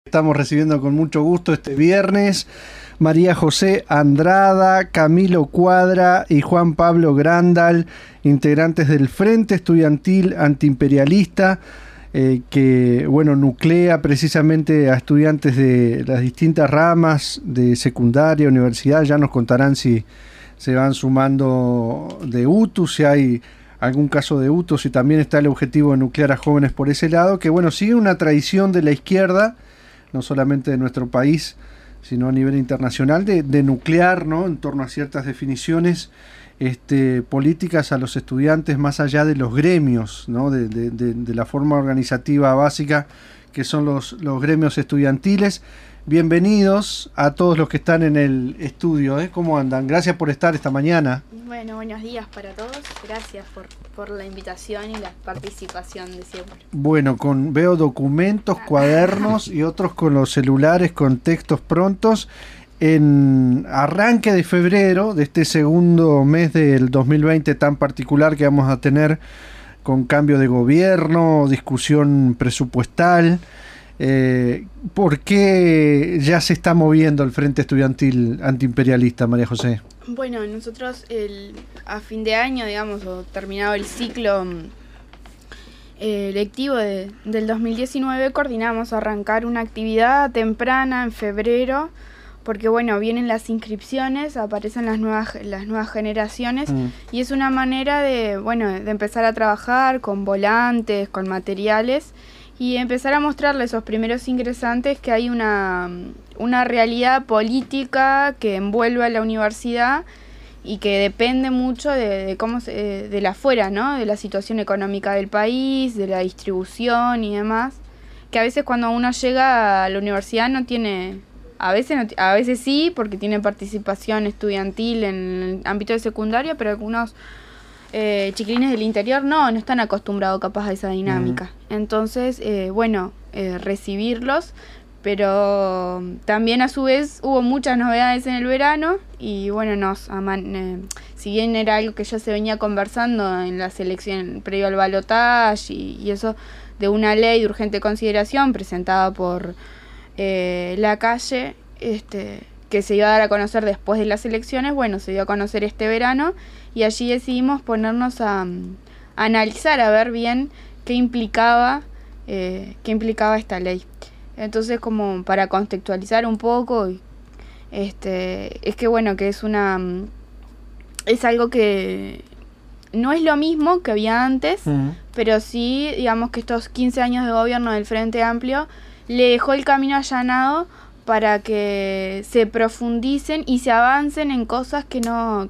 Estamos recibiendo con mucho gusto este viernes María José Andrada, Camilo Cuadra y Juan Pablo Grandal, integrantes del Frente Estudiantil Antiimperialista, que nuclea precisamente a estudiantes de las distintas ramas de secundaria, universidad. Ya nos contarán si se van sumando de UTU, si hay algún caso de UTU, si también está el objetivo de nuclear a jóvenes por ese lado, que sigue una tradición de la izquierda, no solamente de nuestro país, sino a nivel internacional, de nuclear, ¿no?, en torno a ciertas definiciones políticas a los estudiantes más allá de los gremios, ¿no?, de la forma organizativa básica que son los gremios estudiantiles. Bienvenidos a todos los que están en el estudio, ¿eh? ¿Cómo andan? Gracias por estar esta mañana. Bueno, buenos días para todos. Gracias por la invitación y la participación de siempre. Bueno, veo documentos, cuadernos y otros con los celulares con textos prontos. En arranque de febrero, de este segundo mes del 2020 tan particular que vamos a tener con cambio de gobierno, discusión presupuestal. ¿Por qué ya se está moviendo el Frente Estudiantil Antiimperialista, María José? Bueno, nosotros a fin de año, digamos, o terminado el ciclo lectivo del 2019, coordinamos arrancar una actividad temprana en febrero, porque vienen las inscripciones, aparecen las nuevas generaciones, y es una manera de empezar a trabajar con volantes, con materiales, y empezar a mostrarle a esos primeros ingresantes que hay una realidad política que envuelve a la universidad y que depende mucho de cómo de la afuera, ¿no?, de la situación económica del país, de la distribución y demás, que a veces cuando uno llega a la universidad no tiene, a veces sí, porque tiene participación estudiantil en el ámbito de secundaria, pero algunos chiquilines del interior no están acostumbrados capaz a esa dinámica. Entonces, recibirlos, pero también a su vez hubo muchas novedades en el verano y si bien era algo que ya se venía conversando en las elecciones previo al balotaje y eso, de una ley de urgente consideración presentada por La Calle, que se iba a dar a conocer después de las elecciones, se dio a conocer este verano, y allí decidimos ponernos a analizar, a ver bien qué implicaba esta ley. Entonces, como para contextualizar un poco, es que es algo que no es lo mismo que había antes, pero sí, digamos que estos 15 años de gobierno del Frente Amplio le dejó el camino allanado para que se profundicen y se avancen en cosas que no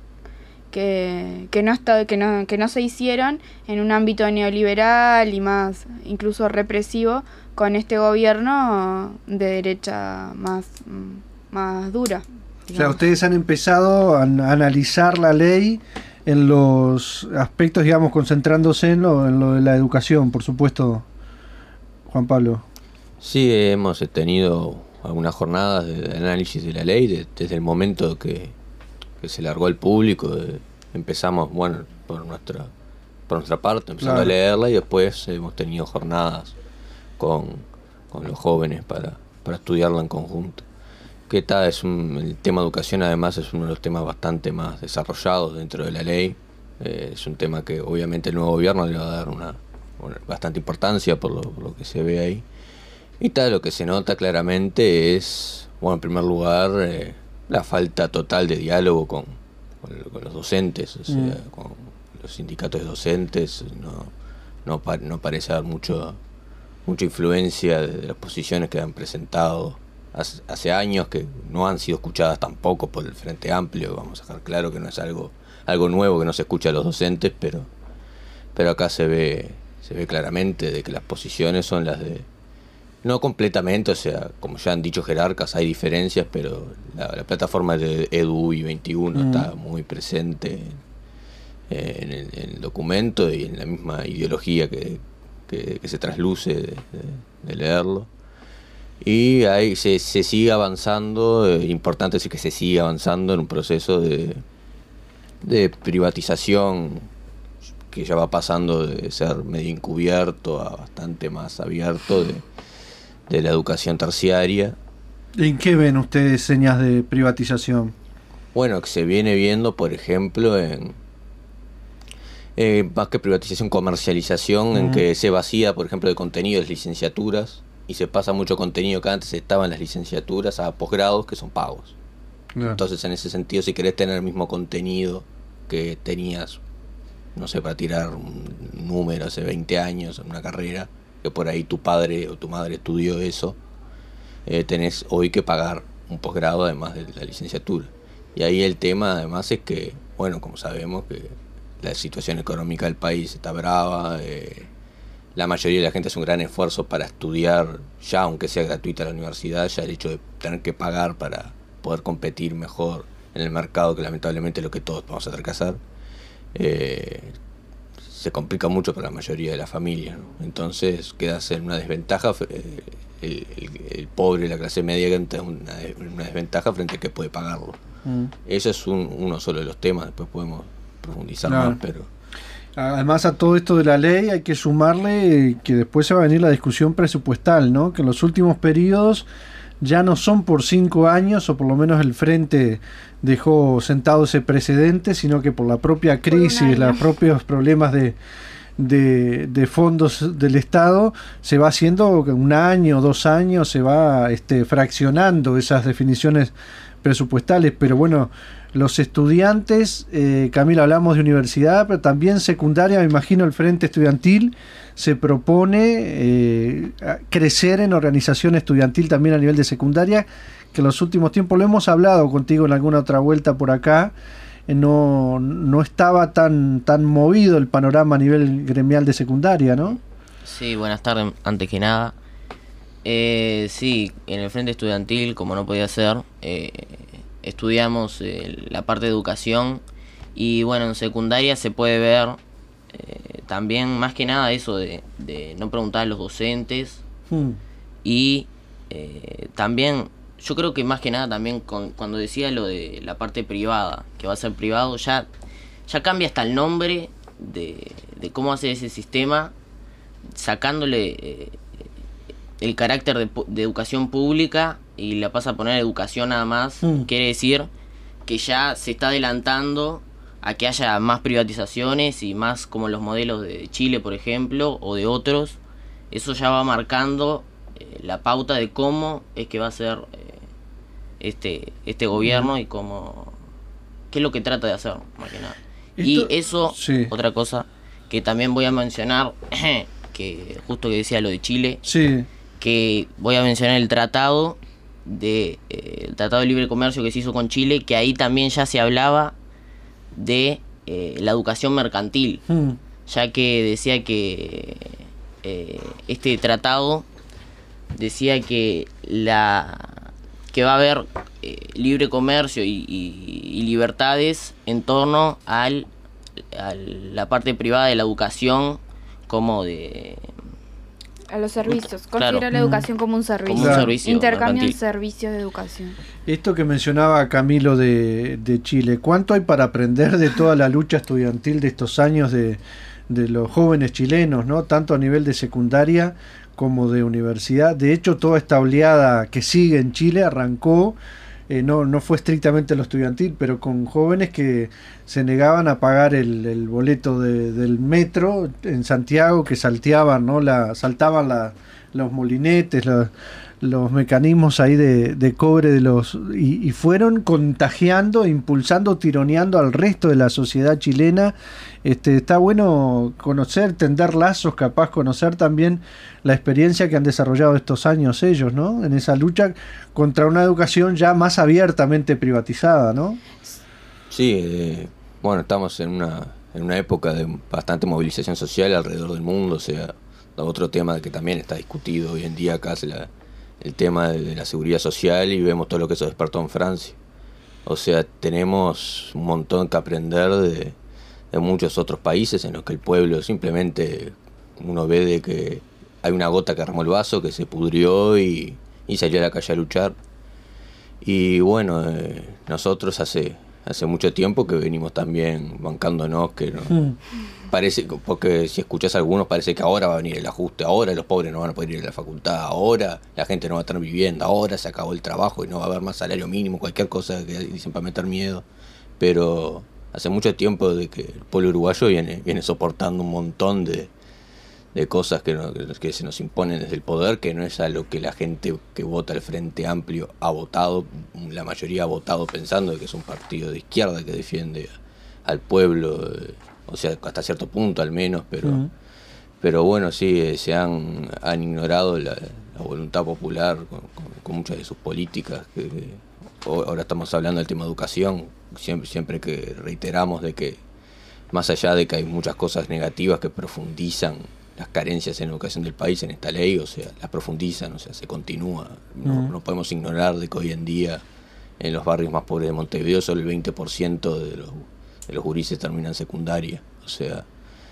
se hicieron en un ámbito neoliberal y más incluso represivo con este gobierno de derecha más dura, digamos. O sea, ustedes han empezado a analizar la ley en los aspectos, digamos, concentrándose en lo de la educación, por supuesto, Juan Pablo. Sí, hemos tenido algunas jornadas de análisis de la ley desde el momento que se largó al público. Empezamos, por nuestra parte, empezando a leerla, y después hemos tenido jornadas con los jóvenes para estudiarla en conjunto. El tema educación además es uno de los temas bastante más desarrollados dentro de la ley. Es un tema que obviamente el nuevo gobierno le va a dar una bastante importancia por lo que se ve ahí. Y lo que se nota claramente es, en primer lugar, la falta total de diálogo con los docentes, o sea, con los sindicatos de docentes. No parece haber mucha influencia de las posiciones que han presentado hace años, que no han sido escuchadas tampoco por el Frente Amplio. Vamos a dejar claro que no es algo nuevo que no se escucha a los docentes, pero acá se ve claramente de que las posiciones son las de... No completamente, o sea, como ya han dicho jerarcas, hay diferencias, pero la plataforma de EDUI 21 está muy presente en el documento y en la misma ideología que se trasluce de leerlo. Y ahí se sigue avanzando, importante es que se sigue avanzando en un proceso de privatización que ya va pasando de ser medio encubierto a bastante más abierto de la educación terciaria. ¿En qué ven ustedes señas de privatización? Bueno, que se viene viendo, por ejemplo, en más que privatización, comercialización, en que se vacía, por ejemplo, de contenido de licenciaturas y se pasa mucho contenido que antes estaba en las licenciaturas a posgrados que son pagos. Entonces, en ese sentido, si querés tener el mismo contenido que tenías, no sé, para tirar un número hace 20 años en una carrera, que por ahí tu padre o tu madre estudió eso, tenés hoy que pagar un posgrado además de la licenciatura. Y ahí el tema además es que, bueno, como sabemos que la situación económica del país está brava, la mayoría de la gente hace un gran esfuerzo para estudiar, ya aunque sea gratuita la universidad, ya el hecho de tener que pagar para poder competir mejor en el mercado, que lamentablemente es lo que todos vamos a tener que hacer, se complica mucho para la mayoría de las familias, ¿no? Entonces queda en una desventaja, el pobre, la clase media queda en una desventaja frente a que puede pagarlo. Eso es uno solo de los temas, después podemos profundizar más, pero... Además, a todo esto de la ley hay que sumarle que después se va a venir la discusión presupuestal, ¿no? Que en los últimos periodos ya no son por 5 años, o por lo menos el Frente dejó sentado ese precedente, sino que por la propia crisis, los propios problemas de fondos del Estado, se va haciendo 1 año, 2 años, se va fraccionando esas definiciones presupuestales. Pero bueno, los estudiantes, Camila, hablamos de universidad, pero también secundaria, me imagino el Frente Estudiantil se propone crecer en organización estudiantil también a nivel de secundaria, que en los últimos tiempos, lo hemos hablado contigo en alguna otra vuelta por acá, no estaba tan movido el panorama a nivel gremial de secundaria, ¿no? Sí, buenas tardes, antes que nada. Sí, en el Frente Estudiantil, como no podía ser, estudiamos la parte de educación, y bueno, en secundaria se puede ver también más que nada eso de no preguntar a los docentes, y también yo creo que más que nada también cuando decía lo de la parte privada, que va a ser privado, ya cambia hasta el nombre de cómo hacer ese sistema, sacándole el carácter de educación pública y la pasa a poner educación nada más. Quiere decir que ya se está adelantando a que haya más privatizaciones y más como los modelos de Chile, por ejemplo, o de otros. Eso ya va marcando la pauta de cómo es que va a ser este gobierno y cómo, qué es lo que trata de hacer, más que nada. Y eso, sí. Otra cosa que también voy a mencionar, que justo que decía lo de Chile, sí, que voy a mencionar el tratado de libre comercio que se hizo con Chile, que ahí también ya se hablaba de la educación mercantil, ya que decía que este tratado decía que va a haber libre comercio y libertades en torno a la parte privada de la educación, como a los servicios. Considera la educación como un servicio. Como un servicio Intercambio mercantil. de servicios de educación. Esto que mencionaba Camilo de Chile, ¿cuánto hay para aprender de toda la lucha estudiantil de estos años de los jóvenes chilenos, ¿no? Tanto a nivel de secundaria como de universidad? De hecho, toda esta oleada que sigue en Chile arrancó, no fue estrictamente lo estudiantil, pero con jóvenes que se negaban a pagar el boleto del metro en Santiago, que saltaban los molinetes, los mecanismos ahí de cobre y fueron contagiando, impulsando, tironeando al resto de la sociedad chilena. Está bueno conocer, tender lazos, capaz conocer también la experiencia que han desarrollado estos años ellos, ¿no? En esa lucha contra una educación ya más abiertamente privatizada, ¿no? Sí, bueno, estamos en una época de bastante movilización social alrededor del mundo. O sea, otro tema que también está discutido hoy en día acá es el tema de la seguridad social, y vemos todo lo que se despertó en Francia. O sea, tenemos un montón que aprender de muchos otros países en los que el pueblo simplemente, uno ve de que hay una gota que armó el vaso, que se pudrió y salió a la calle a luchar. Y bueno, nosotros hace hace mucho tiempo que venimos también bancándonos, que no parece, porque si escuchás a algunos parece que ahora va a venir el ajuste, ahora los pobres no van a poder ir a la facultad, ahora la gente no va a tener vivienda, ahora se acabó el trabajo y no va a haber más salario mínimo, cualquier cosa que dicen para meter miedo. Pero hace mucho tiempo de que el pueblo uruguayo viene soportando un montón de cosas que se nos imponen desde el poder, que no es a lo que la gente que vota el Frente Amplio ha votado. La mayoría ha votado pensando que es un partido de izquierda que defiende al pueblo, o sea, hasta cierto punto al menos, pero bueno, sí, se han ignorado la voluntad popular con muchas de sus políticas. Ahora estamos hablando del tema de educación, siempre que reiteramos de que más allá de que hay muchas cosas negativas que profundizan las carencias en la educación del país en esta ley, o sea, las profundizan, o sea, se continúa. No podemos ignorar de que hoy en día en los barrios más pobres de Montevideo solo el 20% de los gurises terminan secundaria. O sea,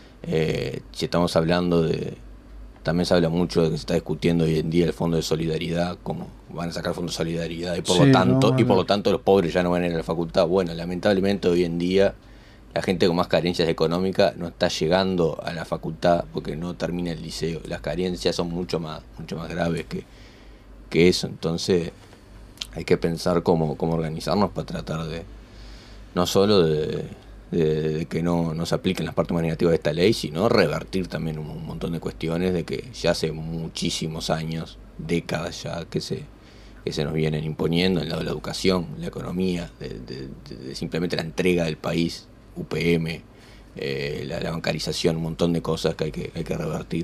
si estamos hablando también se habla mucho de que se está discutiendo hoy en día el fondo de solidaridad, como van a sacar el fondo de solidaridad y por lo tanto los pobres ya no van a ir a la facultad. Bueno, lamentablemente hoy en día la gente con más carencias económicas no está llegando a la facultad porque no termina el liceo. Las carencias son mucho más graves que eso. Entonces hay que pensar cómo organizarnos para tratar de no solo de que no se apliquen las partes más negativas de esta ley, sino revertir también un montón de cuestiones de que ya hace muchísimos años, décadas ya, que se nos vienen imponiendo en el lado de la educación, la economía, de simplemente la entrega del país, UPM, la bancarización, un montón de cosas que hay que revertir.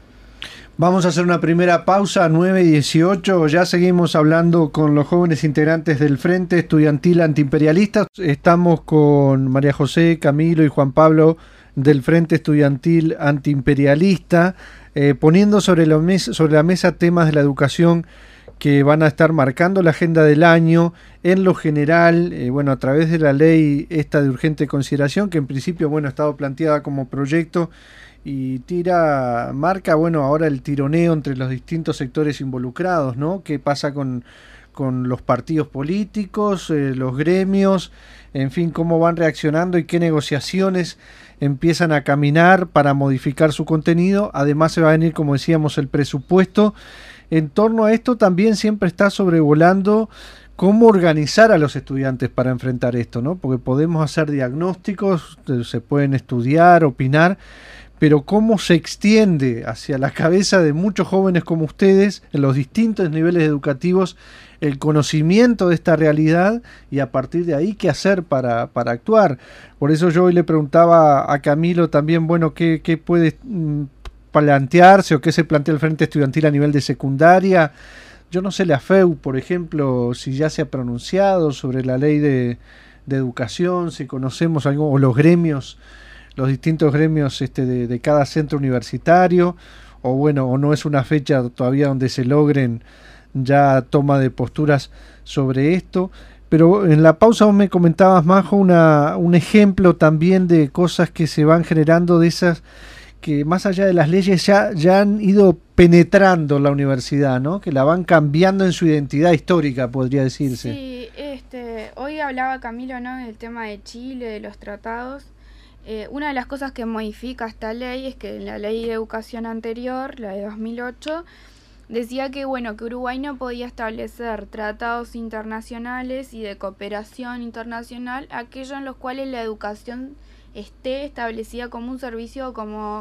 Vamos a hacer una primera pausa, 9:18. Ya seguimos hablando con los jóvenes integrantes del Frente Estudiantil Antiimperialista. Estamos con María José, Camilo y Juan Pablo del Frente Estudiantil Antiimperialista, poniendo sobre la mesa temas de la educación que van a estar marcando la agenda del año. En lo general, a través de la ley esta de urgente consideración, que en principio, ha estado planteada como proyecto y marca, ahora el tironeo entre los distintos sectores involucrados, ¿no? ¿Qué pasa con los partidos políticos, los gremios, en fin, cómo van reaccionando y qué negociaciones empiezan a caminar para modificar su contenido? Además se va a venir, como decíamos, el presupuesto. En torno a esto también siempre está sobrevolando cómo organizar a los estudiantes para enfrentar esto, ¿no? Porque podemos hacer diagnósticos, se pueden estudiar, opinar, pero cómo se extiende hacia la cabeza de muchos jóvenes como ustedes en los distintos niveles educativos el conocimiento de esta realidad y a partir de ahí qué hacer para actuar. Por eso yo hoy le preguntaba a Camilo también, qué puede plantearse o qué se plantea el Frente Estudiantil a nivel de secundaria. Yo no sé, la FEU, por ejemplo, si ya se ha pronunciado sobre la ley de educación, si conocemos algo, o los gremios, los distintos gremios de cada centro universitario, o no es una fecha todavía donde se logren ya toma de posturas sobre esto. Pero en la pausa vos me comentabas, Majo, un ejemplo también de cosas que se van generando, de esas que más allá de las leyes ya han ido penetrando la universidad, ¿no? Que la van cambiando en su identidad histórica, podría decirse. Sí, hoy hablaba Camilo, ¿no?, del tema de Chile, de los tratados. Una de las cosas que modifica esta ley es que en la ley de educación anterior, la de 2008, decía que Uruguay no podía establecer tratados internacionales y de cooperación internacional, aquellos en los cuales la educación esté establecida como un servicio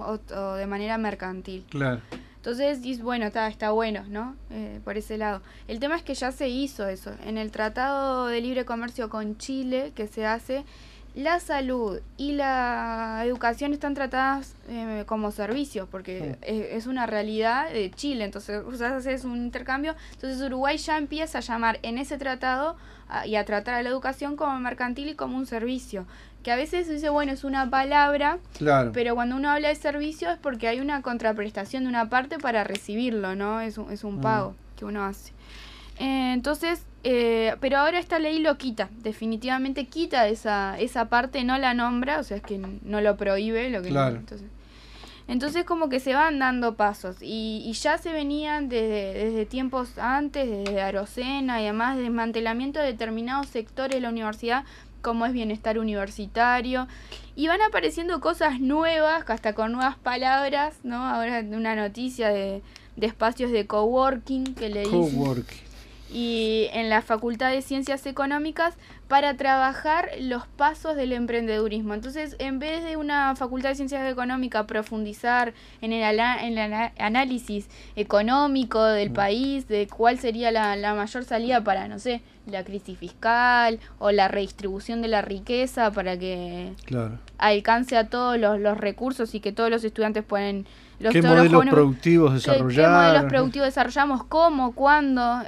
o de manera mercantil. Claro. Entonces, está bueno, ¿no? Por ese lado. El tema es que ya se hizo eso. En el Tratado de Libre Comercio con Chile, que se hace, la salud y la educación están tratadas como servicios, porque es una realidad de Chile. Entonces, haces un intercambio. Entonces, Uruguay ya empieza a llamar en ese tratado y a tratar a la educación como mercantil y como un servicio. Que a veces se dice, es una palabra, claro, pero cuando uno habla de servicio es porque hay una contraprestación de una parte para recibirlo, ¿no? Es un pago que uno hace. Entonces, pero ahora esta ley lo quita, definitivamente quita esa parte, no la nombra, o sea, es que no lo prohíbe, lo que claro. Entonces como que se van dando pasos y ya se venían desde tiempos antes, desde Arocena y además desmantelamiento de determinados sectores de la universidad cómo es bienestar universitario, y van apareciendo cosas nuevas, hasta con nuevas palabras, ¿no? Ahora una noticia de espacios de coworking que le dicen. Coworking. Y en la Facultad de Ciencias Económicas para trabajar los pasos del emprendedurismo. Entonces, en vez de una Facultad de Ciencias Económicas profundizar en el análisis económico del país, de cuál sería la mayor salida para, no sé, la crisis fiscal o la redistribución de la riqueza para que alcance a todos los recursos y que todos los estudiantes puedan... ¿Qué modelos productivos desarrollar? ¿Qué modelos productivos desarrollamos? ¿Cómo? ¿Cuándo?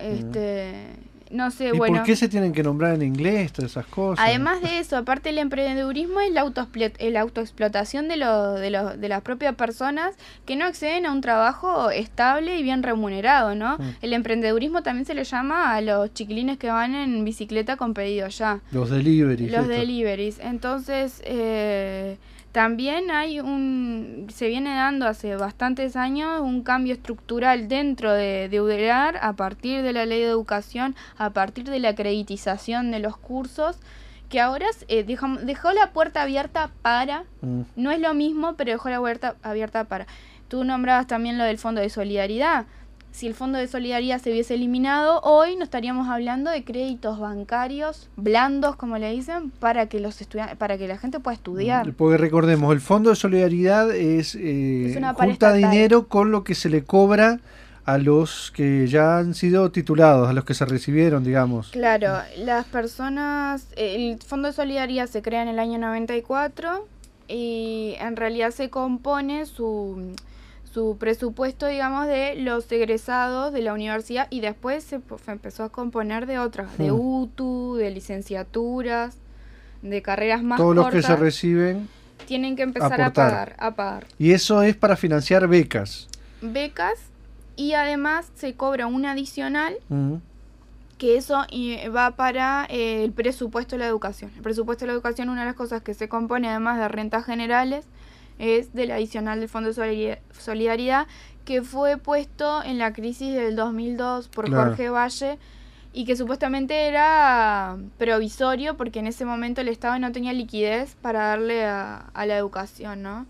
No sé, ¿Y por qué se tienen que nombrar en inglés todas esas cosas? Además de eso, aparte del emprendedurismo es la autoexplotación de las propias personas que no acceden a un trabajo estable y bien remunerado, ¿no? El emprendedurismo también se le llama a los chiquilines que van en bicicleta con pedido ya. Los deliveries. Deliveries. Entonces, también se viene dando hace bastantes años un cambio estructural dentro de UDELAR a partir de la ley de educación, a partir de la acreditización de los cursos, que ahora dejó la puerta abierta para, no es lo mismo, pero dejó la puerta abierta para. Tú nombrabas también lo del Fondo de Solidaridad. Si el Fondo de Solidaridad se hubiese eliminado, hoy no estaríamos hablando de créditos bancarios blandos, como le dicen, para que para que la gente pueda estudiar. Porque recordemos, el Fondo de Solidaridad es junta dinero con lo que se le cobra a los que ya han sido titulados, a los que se recibieron, digamos. Claro, las personas... El Fondo de Solidaridad se crea en el año 94 y en realidad se compone su presupuesto, digamos, de los egresados de la universidad, y después se empezó a componer de otras, de UTU, de licenciaturas, de carreras más cortas. Todos los que se reciben tienen que empezar a pagar. Y eso es para financiar becas. Becas, y además se cobra un adicional, que eso va para el presupuesto de la educación. El presupuesto de la educación, una de las cosas que se compone, además de rentas generales, es del adicional del Fondo de Solidaridad, que fue puesto en la crisis del 2002 por Jorge Valle, y que supuestamente era provisorio porque en ese momento el Estado no tenía liquidez para darle a la educación, ¿no?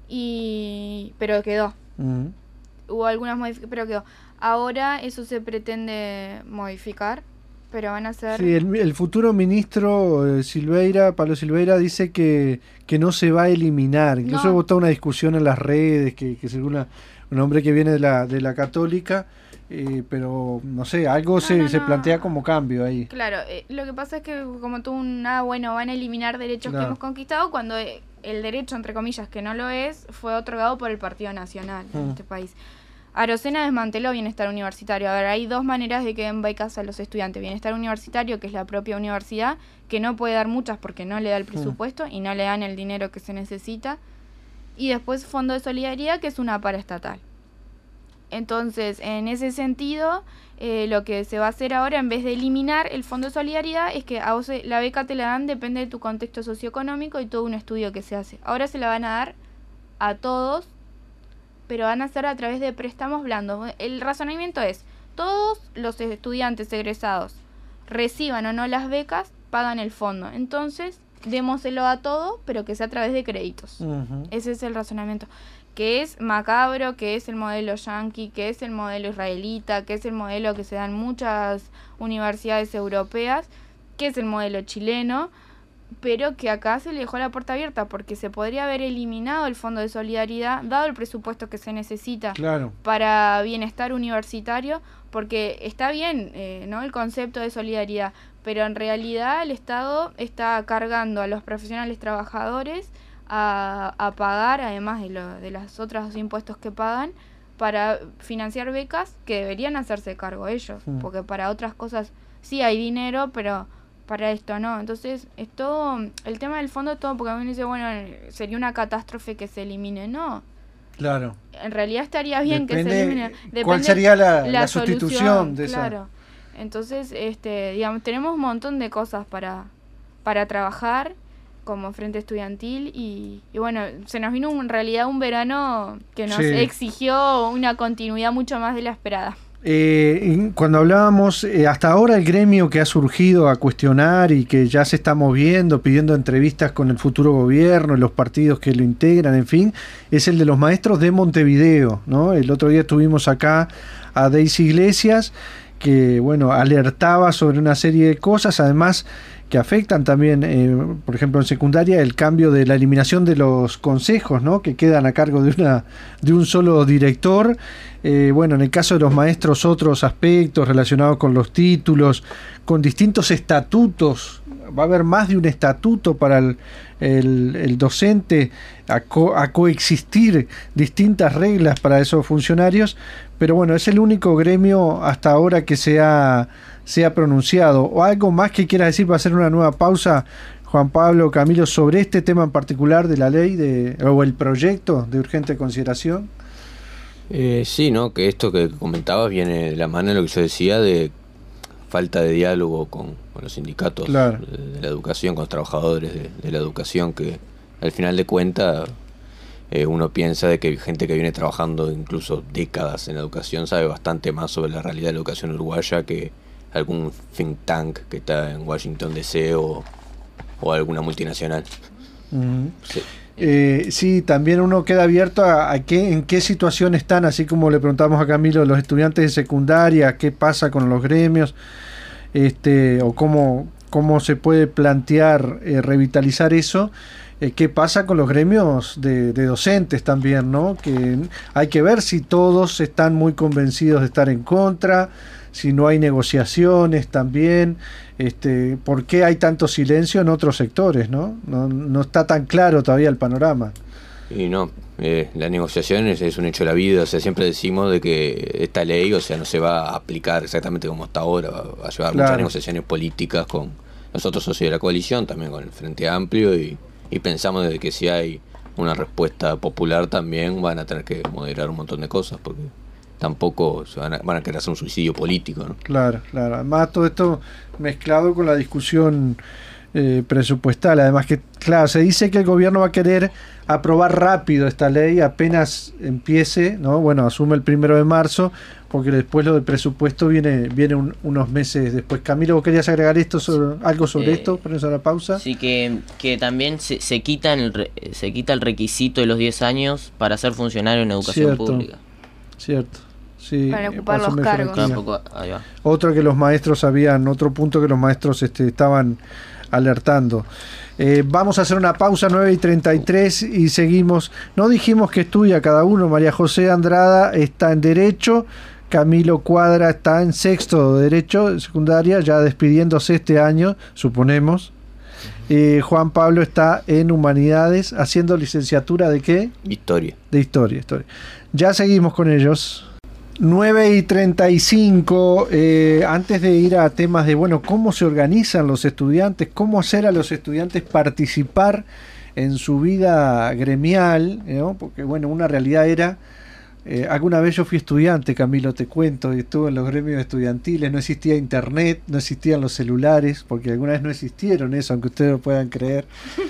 Pero quedó. Hubo algunas modificaciones, pero quedó. Ahora eso se pretende modificar, pero van a ser... Sí, el futuro ministro Pablo Silveira, dice que no se va a eliminar. Incluso hubo toda una discusión en las redes, que según un hombre que viene de la Católica, pero no sé, algo se plantea como cambio ahí. Claro, lo que pasa es que como tú, van a eliminar derechos que hemos conquistado, cuando el derecho, entre comillas, que no lo es, fue otorgado por el Partido Nacional en este país. Arocena desmanteló Bienestar Universitario. A ver, hay dos maneras de que den becas a los estudiantes. Bienestar Universitario, que es la propia universidad, que no puede dar muchas porque no le da el presupuesto y no le dan el dinero que se necesita. Y después Fondo de Solidaridad, que es una paraestatal. Entonces, en ese sentido, lo que se va a hacer ahora, en vez de eliminar el Fondo de Solidaridad, es que a vos la beca te la dan, depende de tu contexto socioeconómico y todo un estudio que se hace. Ahora se la van a dar a todos, pero van a ser a través de préstamos blandos. El razonamiento es, todos los estudiantes egresados, reciban o no las becas, pagan el fondo. Entonces, démoselo a todo, pero que sea a través de créditos. Ese es el razonamiento. Que es macabro, que es el modelo yanqui, que es el modelo israelita, que es el modelo que se da en muchas universidades europeas, que es el modelo chileno, pero que acá se le dejó la puerta abierta porque se podría haber eliminado el Fondo de Solidaridad, dado el presupuesto que se necesita para bienestar universitario, porque está bien, ¿no?, el concepto de solidaridad, pero en realidad el Estado está cargando a los profesionales trabajadores a pagar, además de los otros impuestos que pagan, para financiar becas que deberían hacerse cargo ellos, porque para otras cosas sí hay dinero, pero para esto no. Entonces, el tema del fondo es todo, porque a mí me dice, bueno, sería una catástrofe que se elimine. No. Claro. En realidad estaría bien que se elimine. Depende ¿cuál sería la sustitución de claro. eso? Entonces, digamos, tenemos un montón de cosas para trabajar como Frente Estudiantil y bueno, se nos vino en realidad un verano que nos exigió una continuidad mucho más de la esperada. Cuando hablábamos, hasta ahora el gremio que ha surgido a cuestionar y que ya se está moviendo, pidiendo entrevistas con el futuro gobierno, los partidos que lo integran, en fin, es el de los maestros de Montevideo, ¿no? El otro día tuvimos acá a Daisy Iglesias, que bueno, alertaba sobre una serie de cosas, además que afectan también, por ejemplo en secundaria, el cambio de la eliminación de los consejos, ¿no? Que quedan a cargo de un solo director. Bueno, en el caso de los maestros, otros aspectos relacionados con los títulos, con distintos estatutos. Va a haber más de un estatuto para el docente, a coexistir distintas reglas para esos funcionarios, pero bueno, es el único gremio hasta ahora que se ha pronunciado. ¿O algo más que quieras decir para hacer una nueva pausa, Juan Pablo, Camilo, sobre este tema en particular de la ley o el proyecto de urgente consideración? Sí, ¿no? Que esto que comentabas viene de la mano de lo que yo decía de falta de diálogo con los sindicatos, claro, de la educación, con los trabajadores de la educación, que al final de cuentas uno piensa de que gente que viene trabajando incluso décadas en la educación sabe bastante más sobre la realidad de la educación uruguaya que algún think tank que está en Washington DC o alguna multinacional. Sí. Sí, también uno queda abierto en qué situación están, así como le preguntamos a Camilo, los estudiantes de secundaria, qué pasa con los gremios, o cómo se puede plantear revitalizar eso. ¿Qué pasa con los gremios de docentes también, ¿no? Que hay que ver si todos están muy convencidos de estar en contra, si no hay negociaciones también, por qué hay tanto silencio en otros sectores, ¿no? No está tan claro todavía el panorama. Y no, las negociaciones es un hecho de la vida, o sea, siempre decimos de que esta ley, o sea, no se va a aplicar exactamente como hasta ahora, va a llevar muchas negociaciones políticas con los otros socios de la coalición, también con el Frente Amplio, y pensamos de que si hay una respuesta popular también van a tener que moderar un montón de cosas, porque tampoco van a querer hacer un suicidio político, ¿no? Claro. Además todo esto mezclado con la discusión presupuestal. Además que, claro, se dice que el gobierno va a querer aprobar rápido esta ley apenas empiece, ¿no? Bueno, asume el 1 de marzo, porque después lo del presupuesto viene unos meses después. Camilo, ¿vos querías agregar algo sobre esto? Ponemos a la pausa. Sí, que también se quita el requisito de los 10 años para ser funcionario en educación pública. Cierto. Sí, para ocupar los cargos. Otro punto que los maestros estaban alertando. Vamos a hacer una pausa, 9:33, y seguimos. No dijimos que estudia cada uno. María José Andrada está en Derecho, Camilo Cuadra está en sexto de Derecho de secundaria, ya despidiéndose este año, suponemos. Juan Pablo está en Humanidades, haciendo licenciatura ¿de qué? Historia. De Historia. Ya seguimos con ellos. 9:35, antes de ir a temas de, cómo se organizan los estudiantes, cómo hacer a los estudiantes participar en su vida gremial, ¿no? Porque, una realidad era, alguna vez yo fui estudiante, Camilo, te cuento, y estuve en los gremios estudiantiles, no existía internet, no existían los celulares, porque alguna vez no existieron eso, aunque ustedes lo puedan creer.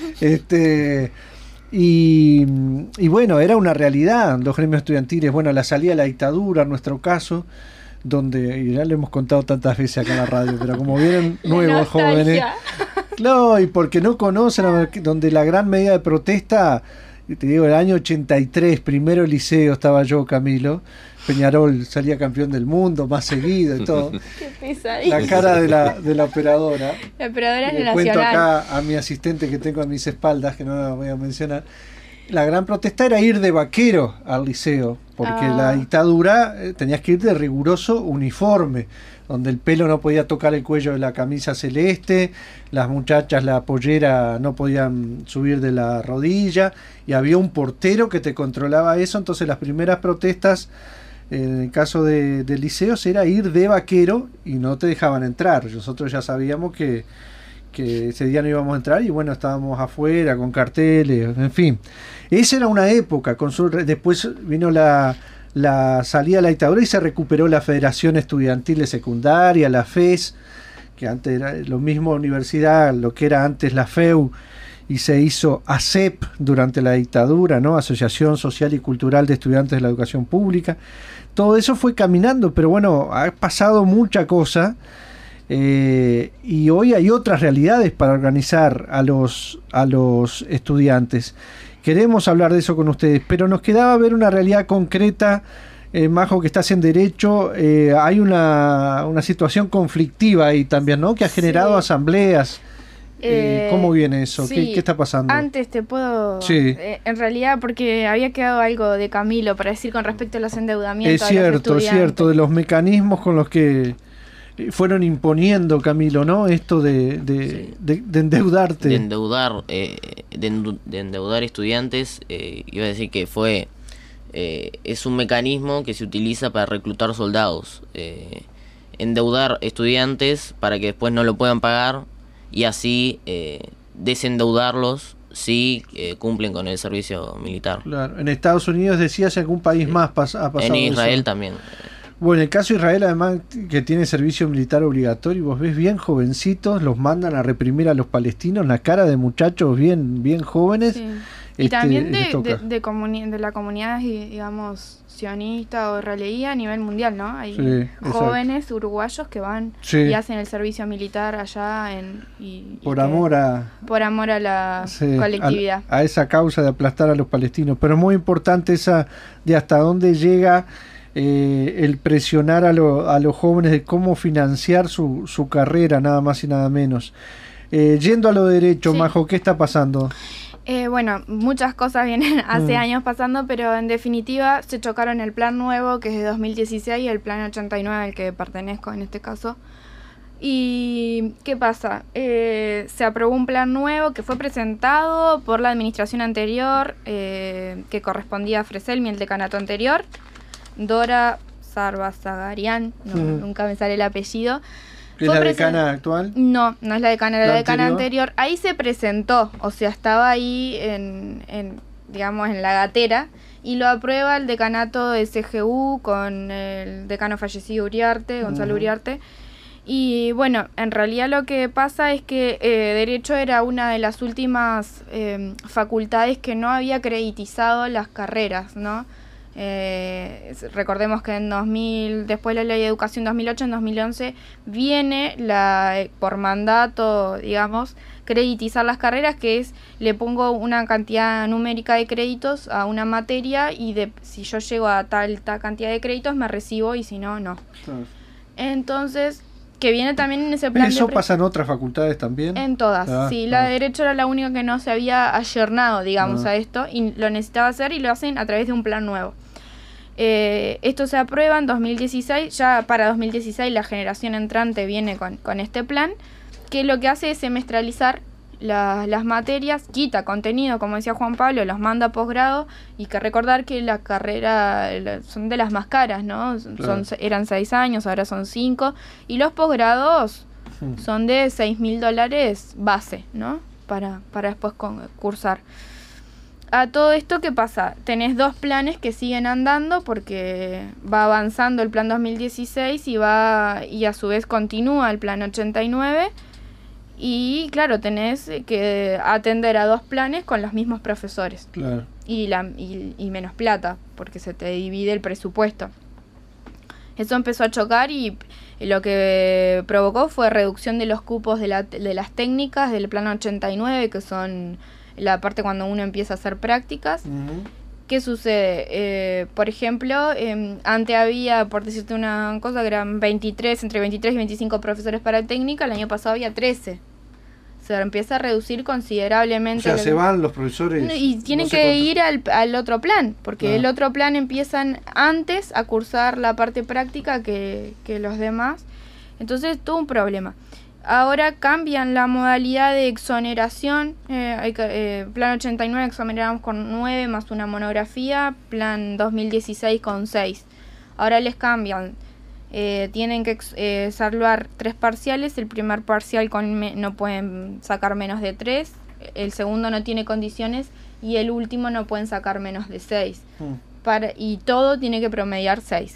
Y era una realidad los gremios estudiantiles, la salida de la dictadura, en nuestro caso, donde, y ya lo hemos contado tantas veces acá en la radio, pero como vienen nuevos jóvenes, no, y porque no conocen, donde la gran medida de protesta, te digo, el año 83, primero liceo estaba yo, Camilo, Peñarol salía campeón del mundo, más seguido y todo. Qué pesadilla. La cara de la operadora. La operadora es le nacional. Cuento acá a mi asistente que tengo a mis espaldas, que no la voy a mencionar. La gran protesta era ir de vaquero al liceo, porque la dictadura tenías que ir de riguroso uniforme, donde el pelo no podía tocar el cuello de la camisa celeste, las muchachas la pollera no podían subir de la rodilla, y había un portero que te controlaba eso. Entonces las primeras protestas, en el caso de liceos, era ir de vaquero y no te dejaban entrar. Nosotros ya sabíamos que ese día no íbamos a entrar, y estábamos afuera con carteles, en fin. Esa era una época. Después vino la salida de la dictadura y se recuperó la Federación Estudiantil de Secundaria, la FES, que antes era lo mismo universidad, lo que era antes la FEU, y se hizo ASEP durante la dictadura, ¿no? Asociación Social y Cultural de Estudiantes de la Educación Pública. Todo eso fue caminando, pero bueno, ha pasado mucha cosa y hoy hay otras realidades para organizar a los estudiantes. Queremos hablar de eso con ustedes, pero nos quedaba ver una realidad concreta. Majo, que estás en Derecho, hay una situación conflictiva ahí también, ¿no? Que ha generado asambleas. ¿Cómo viene eso? Sí. ¿Qué está pasando? Antes te puedo... Sí. En realidad, porque había quedado algo de Camilo para decir con respecto a los endeudamientos. Es cierto, de los mecanismos con los que fueron imponiendo, Camilo, ¿no? Esto de endeudarte. De endeudar estudiantes, iba a decir que es un mecanismo que se utiliza para reclutar soldados. Endeudar estudiantes para que después no lo puedan pagar y así desendeudarlos si cumplen con el servicio militar. Claro. En Estados Unidos decías, en algún país más ha pasado. En Israel eso también. Bueno, en el caso de Israel, además, que tiene servicio militar obligatorio, vos ves bien jovencitos, los mandan a reprimir a los palestinos, la cara de muchachos bien jóvenes. Sí. Y también de la comunidad, digamos, sionista o israelí a nivel mundial, ¿no? Hay jóvenes uruguayos que van y hacen el servicio militar allá por amor a la colectividad. A esa causa de aplastar a los palestinos. Pero es muy importante esa de hasta dónde llega el presionar a los jóvenes de cómo financiar su carrera, nada más y nada menos. Yendo a lo derecho, Majo, ¿qué está pasando? Bueno, muchas cosas vienen hace años pasando, pero en definitiva se chocaron el plan nuevo, que es de 2016, y el plan 89, al que pertenezco en este caso. ¿Y qué pasa? Se aprobó un plan nuevo que fue presentado por la administración anterior, que correspondía a Freselmi, el decanato anterior, Dora Sarvasagarian, nunca me sale el apellido. ¿Es la decana actual? No es la decana, era la decana anterior. Ahí se presentó, o sea, estaba ahí digamos, en la gatera, y lo aprueba el decanato de CGU con el decano fallecido Uriarte, Gonzalo Uriarte. Y bueno, en realidad lo que pasa es que Derecho era una de las últimas facultades que no había acreditizado las carreras, ¿no? Recordemos que en 2000, después de la ley de educación 2008, en 2011 viene por mandato, digamos, creditizar las carreras, que es, le pongo una cantidad numérica de créditos a una materia y si yo llego a tal cantidad de créditos me recibo, y si no, no. Entonces, que viene también en ese plan. ¿Eso pasa en otras facultades también? En todas, sí. La de Derecho era la única que no se había ayornado, digamos, a esto, y lo necesitaba hacer, y lo hacen a través de un plan nuevo. Esto se aprueba en 2016, ya para 2016 la generación entrante viene con este plan, que lo que hace es semestralizar las materias, quita contenido, como decía Juan Pablo, los manda a posgrado, y que recordar que la carrera son de las más caras, ¿no? Claro. Eran 6 años, ahora son 5, y los posgrados son de $6.000 base, ¿no? Para después cursar. A todo esto, ¿qué pasa? Tenés 2 planes que siguen andando porque va avanzando el plan 2016 y a su vez continúa el plan 89. Y claro, tenés que atender a 2 planes con los mismos profesores. Claro. Y menos plata, porque se te divide el presupuesto. Eso empezó a chocar, y lo que provocó fue reducción de los cupos de las técnicas del plan 89, que son la parte cuando uno empieza a hacer prácticas. ¿Qué sucede? Por ejemplo, antes había, por decirte una cosa, que eran entre 23 y 25 profesores para técnica. El año pasado había 13. Se empieza a reducir considerablemente. O sea, se van los profesores. Y tienen que ir al otro plan, porque el otro plan empiezan antes a cursar la parte práctica que los demás. Entonces, todo un problema. Ahora cambian la modalidad de exoneración. Plan 89 exoneramos con 9 más una monografía. Plan 2016 con 6. Ahora les cambian. Tienen que salvar 3 parciales. El primer parcial no pueden sacar menos de 3. El segundo no tiene condiciones. Y el último no pueden sacar menos de 6. Y todo tiene que promediar 6.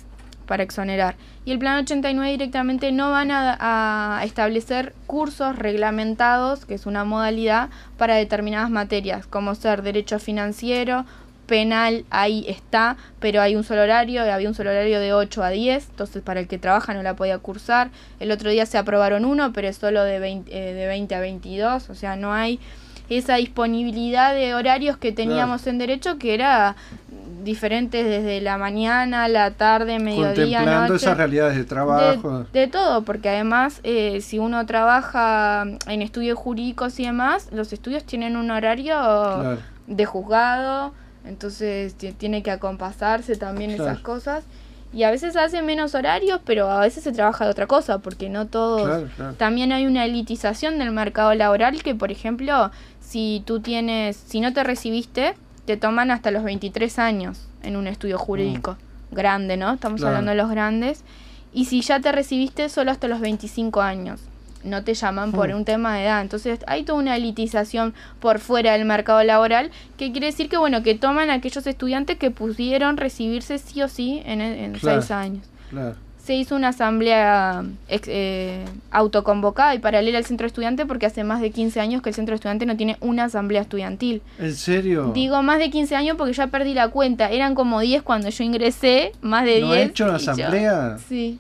para exonerar. Y el plan 89 directamente no van a establecer cursos reglamentados, que es una modalidad, para determinadas materias, como ser derecho financiero, penal, ahí está, pero hay un solo horario, había un solo horario de 8 a 10, entonces para el que trabaja no la podía cursar. El otro día se aprobaron uno, pero es solo de 20 a 22, o sea, no hay esa disponibilidad de horarios que teníamos en derecho, que era diferentes desde la mañana, la tarde, mediodía, contemplando noche, esas realidades de trabajo. De todo, porque además si uno trabaja en estudios jurídicos y demás, los estudios tienen un horario de juzgado, entonces tiene que acompasarse también esas cosas. Y a veces hacen menos horarios, pero a veces se trabaja de otra cosa, porque no todos... También hay una elitización del mercado laboral que, por ejemplo, si no te recibiste, te toman hasta los 23 años en un estudio jurídico grande, ¿no? Estamos hablando de los grandes. Y si ya te recibiste, solo hasta los 25 años. No te llaman por un tema de edad. Entonces hay toda una elitización por fuera del mercado laboral, que quiere decir que, bueno, que toman a aquellos estudiantes que pudieron recibirse sí o sí en 6 años. Se hizo una asamblea autoconvocada y paralela al centro estudiante, porque hace más de 15 años que el centro estudiante no tiene una asamblea estudiantil. ¿En serio? Digo más de 15 años porque ya perdí la cuenta. Eran como 10 cuando yo ingresé, más de 10. ¿No ha hecho una asamblea? Sí.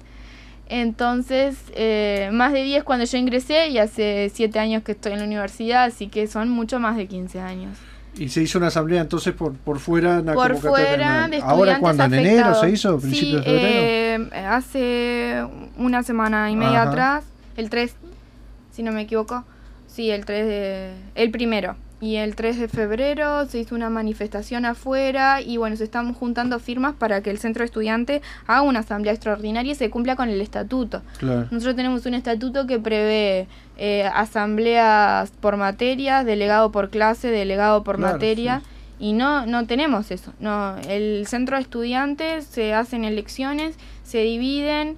Entonces, más de 10 cuando yo ingresé, y hace 7 años que estoy en la universidad, así que son mucho más de 15 años. ¿Y se hizo una asamblea entonces por fuera? Por fuera de estudiantes ¿Ahora cuándo? ¿En afectados? enero se hizo? ¿Principios de febrero? Hace una semana y media atrás, el 3, si no me equivoco. Sí, el primero. Y el 3 de febrero se hizo una manifestación afuera y bueno, se están juntando firmas para que el centro estudiante haga una asamblea extraordinaria y se cumpla con el estatuto. Nosotros tenemos un estatuto que prevé asambleas por materias, delegado por clase, delegado por materia, y no tenemos eso. No, el centro de estudiantes se hacen elecciones, se dividen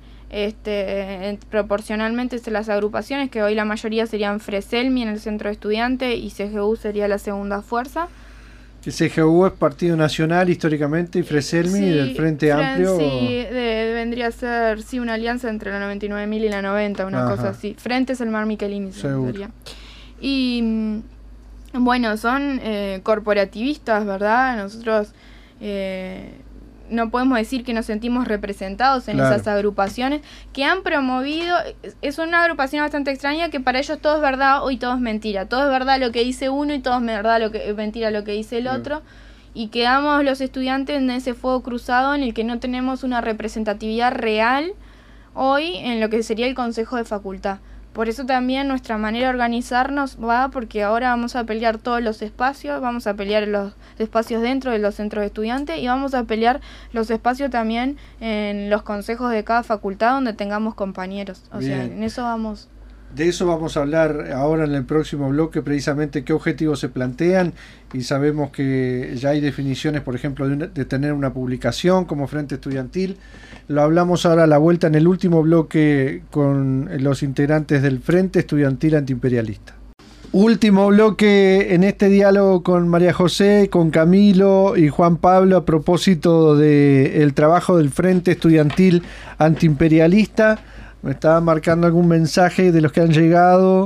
proporcionalmente las agrupaciones, que hoy la mayoría serían Freselmi en el centro de estudiante y CGU sería la segunda fuerza. El CGU es Partido Nacional históricamente y Freselmi del Frente Amplio. Sí, vendría a ser una alianza entre la 99.000 y la 90, una cosa así. Frente es el Mar Michelini. Y bueno, son corporativistas, ¿verdad? Nosotros no podemos decir que nos sentimos representados en esas agrupaciones que han promovido. Es una agrupación bastante extraña, que para ellos todo es verdad y todo es mentira. Todo es verdad lo que dice uno y todo es mentira lo que dice el otro. Y quedamos los estudiantes en ese fuego cruzado en el que no tenemos una representatividad real hoy en lo que sería el consejo de facultad. Por eso también nuestra manera de organizarnos porque ahora vamos a pelear todos los espacios, vamos a pelear los espacios dentro de los centros de estudiantes y vamos a pelear los espacios también en los consejos de cada facultad donde tengamos compañeros. O sea, en eso vamos. De eso vamos a hablar ahora en el próximo bloque, precisamente qué objetivos se plantean, y sabemos que ya hay definiciones, por ejemplo, de tener una publicación como Frente Estudiantil. Lo hablamos ahora a la vuelta en el último bloque con los integrantes del Frente Estudiantil Antiimperialista. Último bloque en este diálogo con María José, con Camilo y Juan Pablo a propósito del trabajo del Frente Estudiantil Antiimperialista. Me estaba marcando algún mensaje de los que han llegado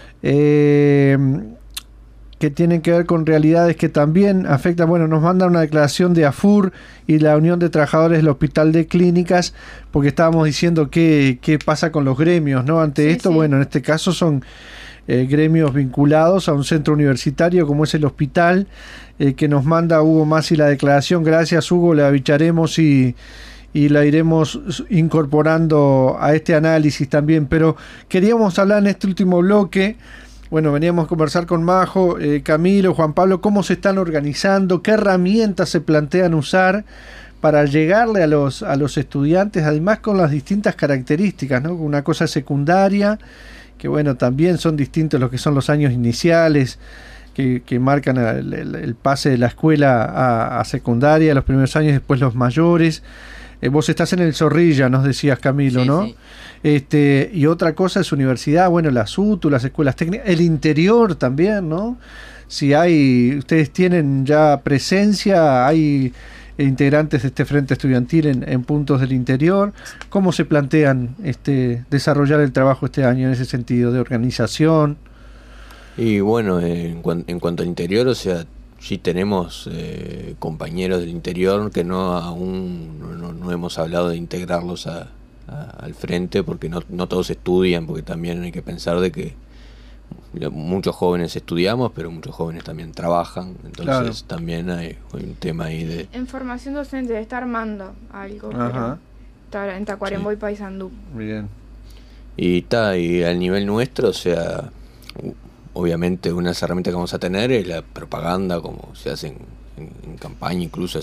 que tienen que ver con realidades que también afectan. Bueno, nos mandan una declaración de AFUR y la Unión de Trabajadores del Hospital de Clínicas, porque estábamos diciendo qué pasa con los gremios, ¿no? Ante esto, bueno, en este caso son gremios vinculados a un centro universitario como es el hospital, que nos manda Hugo Masi la declaración. Gracias, Hugo, la bicharemos y la iremos incorporando a este análisis también. Pero queríamos hablar en este último bloque, bueno, veníamos a conversar con Majo, Camilo, Juan Pablo, cómo se están organizando, qué herramientas se plantean usar para llegarle a los estudiantes, además con las distintas características, ¿no? Una cosa secundaria, que bueno, también son distintos los que son los años iniciales, que marcan el pase de la escuela a secundaria, los primeros años, después los mayores. Vos estás en el Zorrilla, nos decías, Camilo, ¿no? Sí. Y otra cosa es universidad, bueno, las UTU, las escuelas técnicas, el interior también, ¿no? Si ustedes tienen ya presencia, hay integrantes de este frente estudiantil en puntos del interior. ¿Cómo se plantean desarrollar el trabajo este año en ese sentido de organización? Y bueno, en cuanto al interior, o sea, sí tenemos compañeros del interior que aún no hemos hablado de integrarlos al frente, porque no todos estudian, porque también hay que pensar de que muchos jóvenes estudiamos, pero muchos jóvenes también trabajan, entonces claro, también hay un tema ahí de... En formación docente está armando algo. Ajá. En Tacuarembó y Paysandú. Bien. Y al nivel nuestro, o sea, obviamente una de las herramientas que vamos a tener es la propaganda, como se hace en campaña, incluso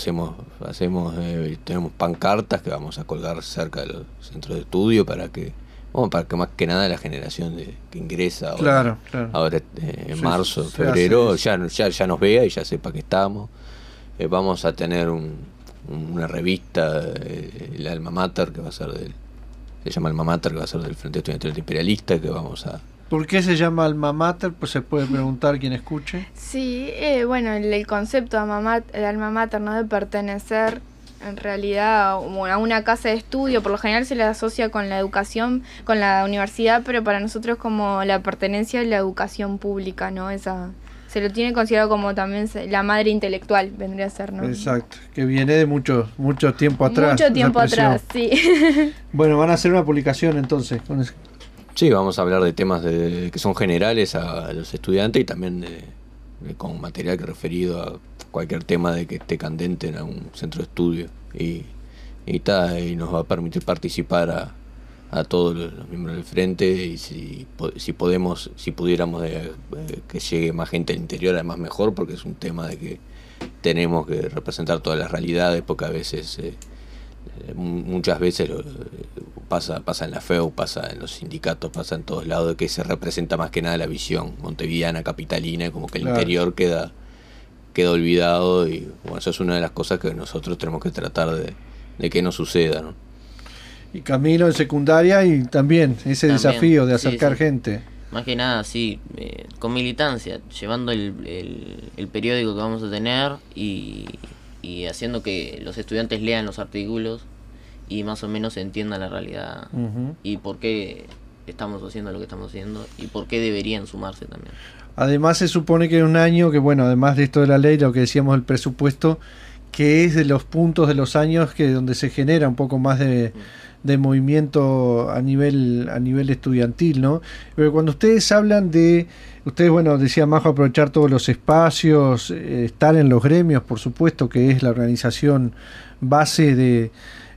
tenemos pancartas que vamos a colgar cerca de los centros de estudio para que más que nada la generación que ingresa ahora, claro. Ahora en marzo, febrero, ya nos vea y ya sepa que estamos. Vamos a tener una revista, el Alma Mater, que va a ser se llama Alma Mater, que va a ser del Frente Estudiantil Imperialista, que vamos a... ¿Por qué se llama Alma Mater? Pues se puede preguntar quien escuche. Sí, bueno, el concepto de Alma Mater, ¿no? De pertenecer en realidad a una casa de estudio, por lo general se le asocia con la educación, con la universidad, pero para nosotros como la pertenencia a la educación pública, ¿no? Se lo tiene considerado como también la madre intelectual, vendría a ser, ¿no? Exacto, que viene de mucho tiempo atrás. Mucho tiempo atrás, sí. Bueno, van a hacer una publicación entonces con eso. Sí, vamos a hablar de temas que son generales a los estudiantes y también con material referido a cualquier tema de que esté candente en un centro de estudio. Y nos va a permitir participar a todos los miembros del frente, y si pudiéramos que llegue más gente al interior, además mejor, porque es un tema de que tenemos que representar todas las realidades, porque a veces... muchas veces pasa en la FEU, pasa en los sindicatos, pasa en todos lados, de que se representa más que nada la visión montevideana, capitalina, como que el interior queda olvidado, y bueno, eso es una de las cosas que nosotros tenemos que tratar de que no suceda, ¿no? Y Camilo en secundaria y también ese desafío de acercar gente. Más que nada, sí, con militancia, llevando el periódico que vamos a tener y haciendo que los estudiantes lean los artículos y más o menos entiendan la realidad, y por qué estamos haciendo lo que estamos haciendo y por qué deberían sumarse también. Además se supone que en un año que, bueno, además de esto de la ley, lo que decíamos, el presupuesto, que es de los puntos de los años donde se genera un poco más de movimiento a nivel estudiantil, ¿no? Pero cuando ustedes hablan bueno, decía Majo, aprovechar todos los espacios, estar en los gremios, por supuesto, que es la organización base de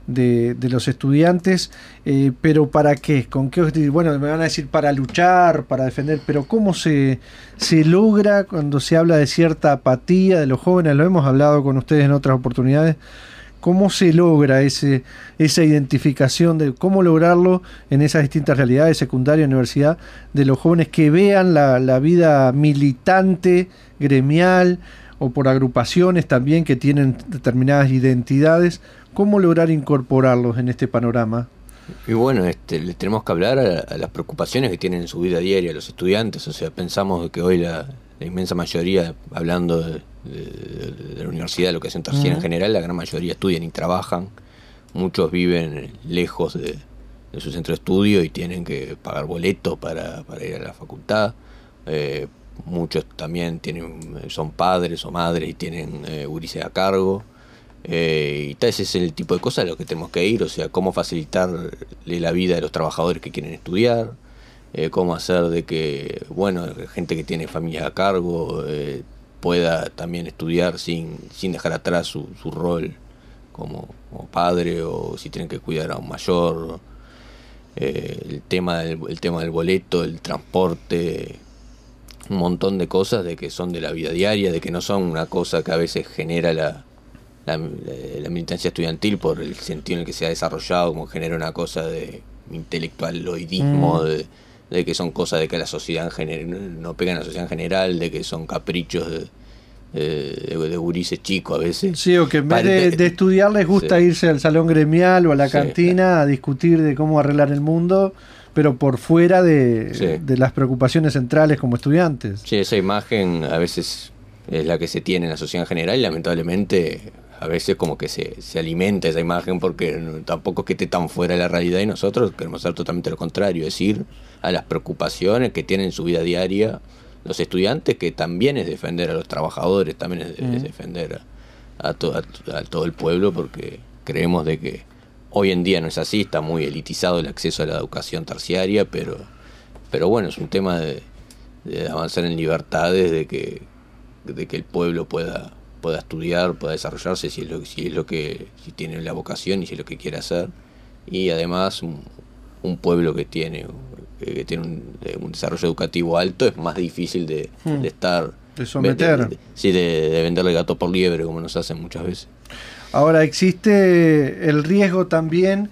los estudiantes, pero ¿para qué? ¿Con qué objetivo? Bueno, me van a decir para luchar, para defender, pero ¿cómo se logra cuando se habla de cierta apatía de los jóvenes? Lo hemos hablado con ustedes en otras oportunidades. ¿Cómo se logra esa identificación de cómo lograrlo en esas distintas realidades, secundaria, universidad, de los jóvenes que vean la vida militante, gremial o por agrupaciones también que tienen determinadas identidades? ¿Cómo lograr incorporarlos en este panorama? Y bueno, les tenemos que hablar a las preocupaciones que tienen en su vida diaria los estudiantes. O sea, pensamos que hoy la inmensa mayoría, hablando de la universidad, de la educación terciaria en general, la gran mayoría estudian y trabajan. Muchos viven lejos de su centro de estudio y tienen que pagar boletos para ir a la facultad. Muchos también son padres o madres y tienen gurises a cargo. Y ese es el tipo de cosas a lo que tenemos que ir, o sea, cómo facilitarle la vida de los trabajadores que quieren estudiar, cómo hacer de que, bueno, gente que tiene familias a cargo pueda también estudiar sin dejar atrás su rol como padre, o si tienen que cuidar a un mayor, el tema del boleto, el transporte, un montón de cosas de que son de la vida diaria, de que no son una cosa que a veces genera la militancia estudiantil por el sentido en el que se ha desarrollado, como genera una cosa de intelectualoidismo, de que son cosas de que la sociedad en general no pegan a la sociedad en general, de que son caprichos de gurises chicos a veces. Sí, o que en vez de estudiar les gusta irse al salón gremial o a la cantina a discutir de cómo arreglar el mundo, pero por fuera de las preocupaciones centrales como estudiantes. Sí, esa imagen a veces es la que se tiene en la sociedad en general, y lamentablemente a veces como que se alimenta esa imagen porque tampoco es que esté tan fuera de la realidad, y nosotros queremos hacer totalmente lo contrario, es ir a las preocupaciones que tienen en su vida diaria los estudiantes, que también es defender a los trabajadores, también es defender a todo el pueblo, porque creemos de que hoy en día no es así, está muy elitizado el acceso a la educación terciaria, pero bueno, es un tema de avanzar en libertades, de que el pueblo pueda estudiar, pueda desarrollarse si tiene la vocación y si es lo que quiere hacer, y además un pueblo que tiene un desarrollo educativo alto es más difícil de estar, de someter, de venderle gato por liebre, como nos hacen muchas veces. Ahora existe el riesgo también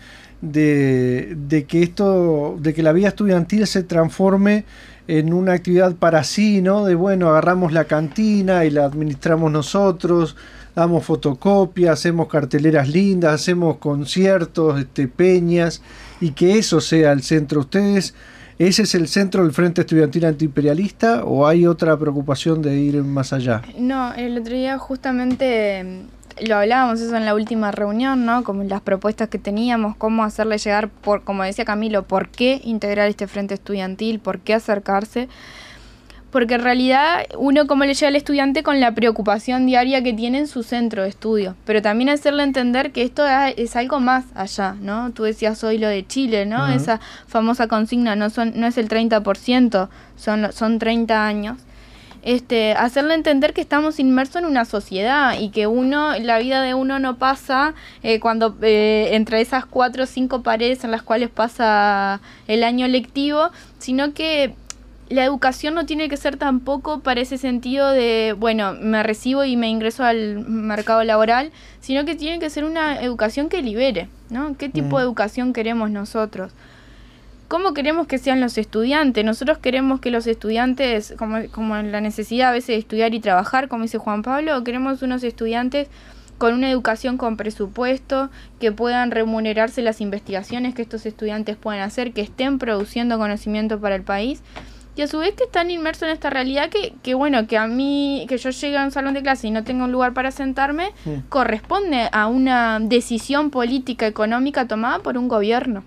de que la vida estudiantil se transforme en una actividad para sí, ¿no? De bueno, agarramos la cantina y la administramos nosotros, damos fotocopias, hacemos carteleras lindas, hacemos conciertos, peñas, y que eso sea el centro. ¿Ustedes, ese es el centro del Frente Estudiantil Antiimperialista, o hay otra preocupación de ir más allá? No, el otro día justamente lo hablábamos eso en la última reunión, ¿no? Como las propuestas que teníamos, cómo hacerle llegar, como decía Camilo, por qué integrar este frente estudiantil, por qué acercarse. Porque en realidad uno como le llega al estudiante con la preocupación diaria que tiene en su centro de estudio, pero también hacerle entender que esto es algo más allá, ¿no? Tú decías hoy lo de Chile, ¿no? Uh-huh. Esa famosa consigna, no es el 30%, son 30 años. Hacerle entender que estamos inmersos en una sociedad y que la vida de uno no pasa cuando entre esas 4 o 5 paredes en las cuales pasa el año lectivo, sino que la educación no tiene que ser tampoco para ese sentido de, bueno, me recibo y me ingreso al mercado laboral, sino que tiene que ser una educación que libere, ¿no? ¿Qué tipo de educación queremos nosotros? ¿Cómo queremos que sean los estudiantes? Nosotros queremos que los estudiantes, como en la necesidad a veces de estudiar y trabajar, como dice Juan Pablo, queremos unos estudiantes con una educación con presupuesto, que puedan remunerarse las investigaciones que estos estudiantes pueden hacer, que estén produciendo conocimiento para el país, y a su vez que están inmersos en esta realidad que a mí, que yo llegue a un salón de clase y no tenga un lugar para sentarme, corresponde a una decisión política económica tomada por un gobierno.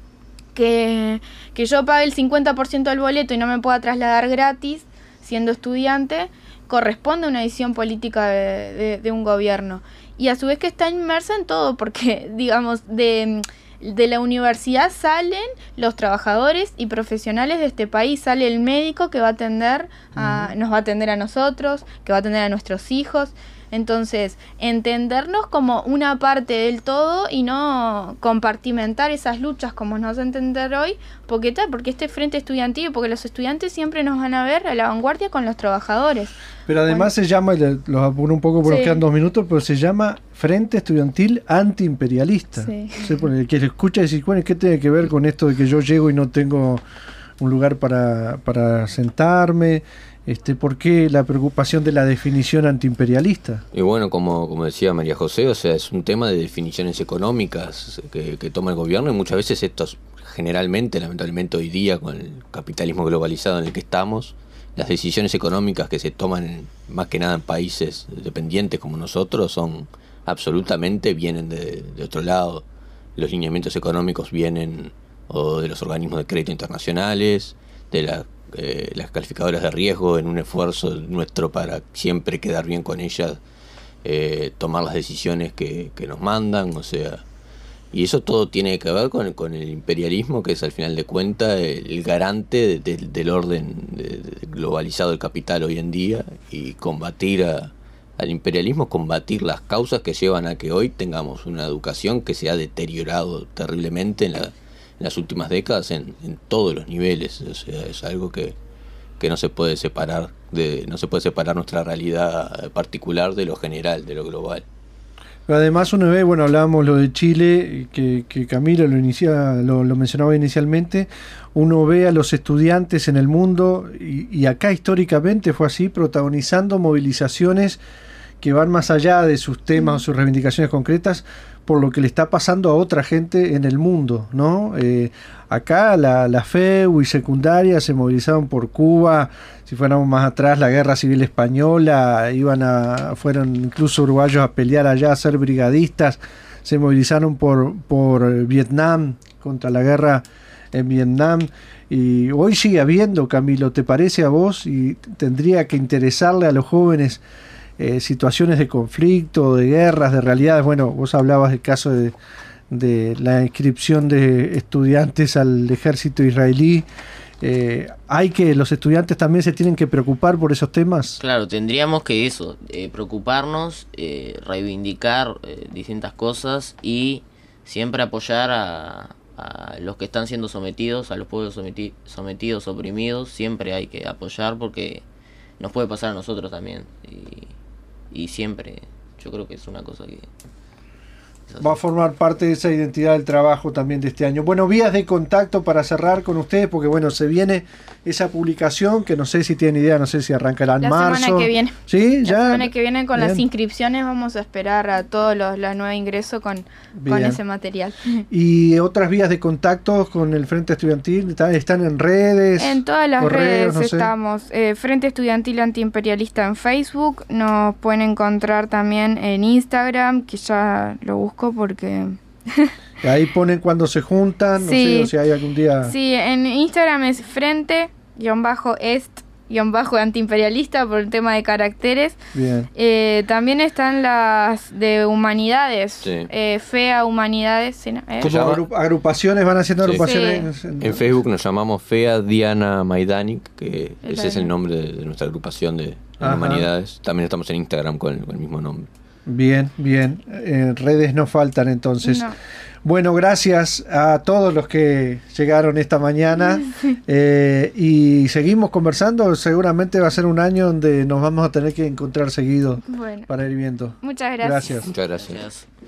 Que yo pague el 50% del boleto y no me pueda trasladar gratis siendo estudiante, corresponde a una decisión política de un gobierno. Y a su vez que está inmersa en todo, porque, digamos, de la universidad salen los trabajadores y profesionales de este país, sale el médico que va a atender nos va a atender a nosotros, que va a atender a nuestros hijos. Entonces, entendernos como una parte del todo y no compartimentar esas luchas como nos hace entender hoy, porque este frente estudiantil, porque los estudiantes siempre nos van a ver a la vanguardia con los trabajadores. Pero además se llama, los apuro un poco porque nos quedan 2 minutos, pero se llama Frente Estudiantil Antiimperialista. Sí. O sea, porque el que escucha dice, bueno, ¿qué tiene que ver con esto de que yo llego y no tengo un lugar para sentarme? ¿Por qué la preocupación de la definición antiimperialista? Y bueno, como decía María José, o sea, es un tema de definiciones económicas que toma el gobierno, y muchas veces estos, generalmente, lamentablemente hoy día, con el capitalismo globalizado en el que estamos, las decisiones económicas que se toman más que nada en países dependientes como nosotros vienen de otro lado. Los lineamientos económicos vienen o de los organismos de crédito internacionales, de las calificadoras de riesgo, en un esfuerzo nuestro para siempre quedar bien con ellas, tomar las decisiones que nos mandan, o sea, y eso todo tiene que ver con el imperialismo, que es al final de cuentas el garante del orden globalizado del capital hoy en día, y combatir al imperialismo, combatir las causas que llevan a que hoy tengamos una educación que se ha deteriorado terriblemente en las últimas décadas en todos los niveles. O sea, es algo que no se puede separar nuestra realidad particular de lo general, de lo global. Pero además uno ve, bueno, hablábamos lo de Chile, que Camilo lo mencionaba inicialmente, uno ve a los estudiantes en el mundo, y acá históricamente fue así, protagonizando movilizaciones que van más allá de sus temas o sus reivindicaciones concretas, por lo que le está pasando a otra gente en el mundo, ¿no? acá la FEU y secundaria se movilizaron por Cuba. Si fuéramos más atrás, la Guerra Civil Española, fueron incluso uruguayos a pelear allá, a ser brigadistas. Se movilizaron por Vietnam, contra la guerra en Vietnam. Y hoy sigue habiendo, Camilo, ¿te parece a vos? Y tendría que interesarle a los jóvenes situaciones de conflicto, de guerras, de realidades. Bueno, vos hablabas del caso de la inscripción de estudiantes al ejército israelí. Los estudiantes también se tienen que preocupar por esos temas. Claro, tendríamos que preocuparnos, reivindicar distintas cosas y siempre apoyar a los que están siendo sometidos, a los pueblos sometidos, oprimidos. Siempre hay que apoyar porque nos puede pasar a nosotros también, y siempre yo creo que es una cosa que va a formar parte de esa identidad del trabajo también de este año. Bueno, vías de contacto para cerrar con ustedes, porque bueno, se viene esa publicación que no sé si tienen idea, no sé si arrancará en marzo. La semana que viene. ¿Sí? ¿Ya? La semana que viene con Bien. las inscripciones vamos a esperar a todos los nuevos ingresos con ese material. ¿Y otras vías de contacto con el Frente Estudiantil? ¿Están en redes? En todas las correos, redes no sé? estamos. Frente Estudiantil Antiimperialista en Facebook. Nos pueden encontrar también en Instagram, que ya lo busco porque... Ahí ponen cuando se juntan, no Sí. sé, o si hay algún día... Sí, en Instagram es frente-est-antiimperialista por el tema de caracteres. Bien. También están las de humanidades, Sí. FEA Humanidades. ¿Sí, no? Como llama? agrupaciones, van haciendo Sí. agrupaciones. En Facebook nos llamamos FEA Diana Maidanic, que ese es el nombre de nuestra agrupación de Ajá. humanidades. También estamos en Instagram con el mismo nombre. Bien, bien. Redes no faltan entonces. No. Bueno, gracias a todos los que llegaron esta mañana y seguimos conversando. Seguramente va a ser un año donde nos vamos a tener que encontrar seguido Bueno, para ir viendo. muchas gracias. Gracias. Muchas gracias. Gracias.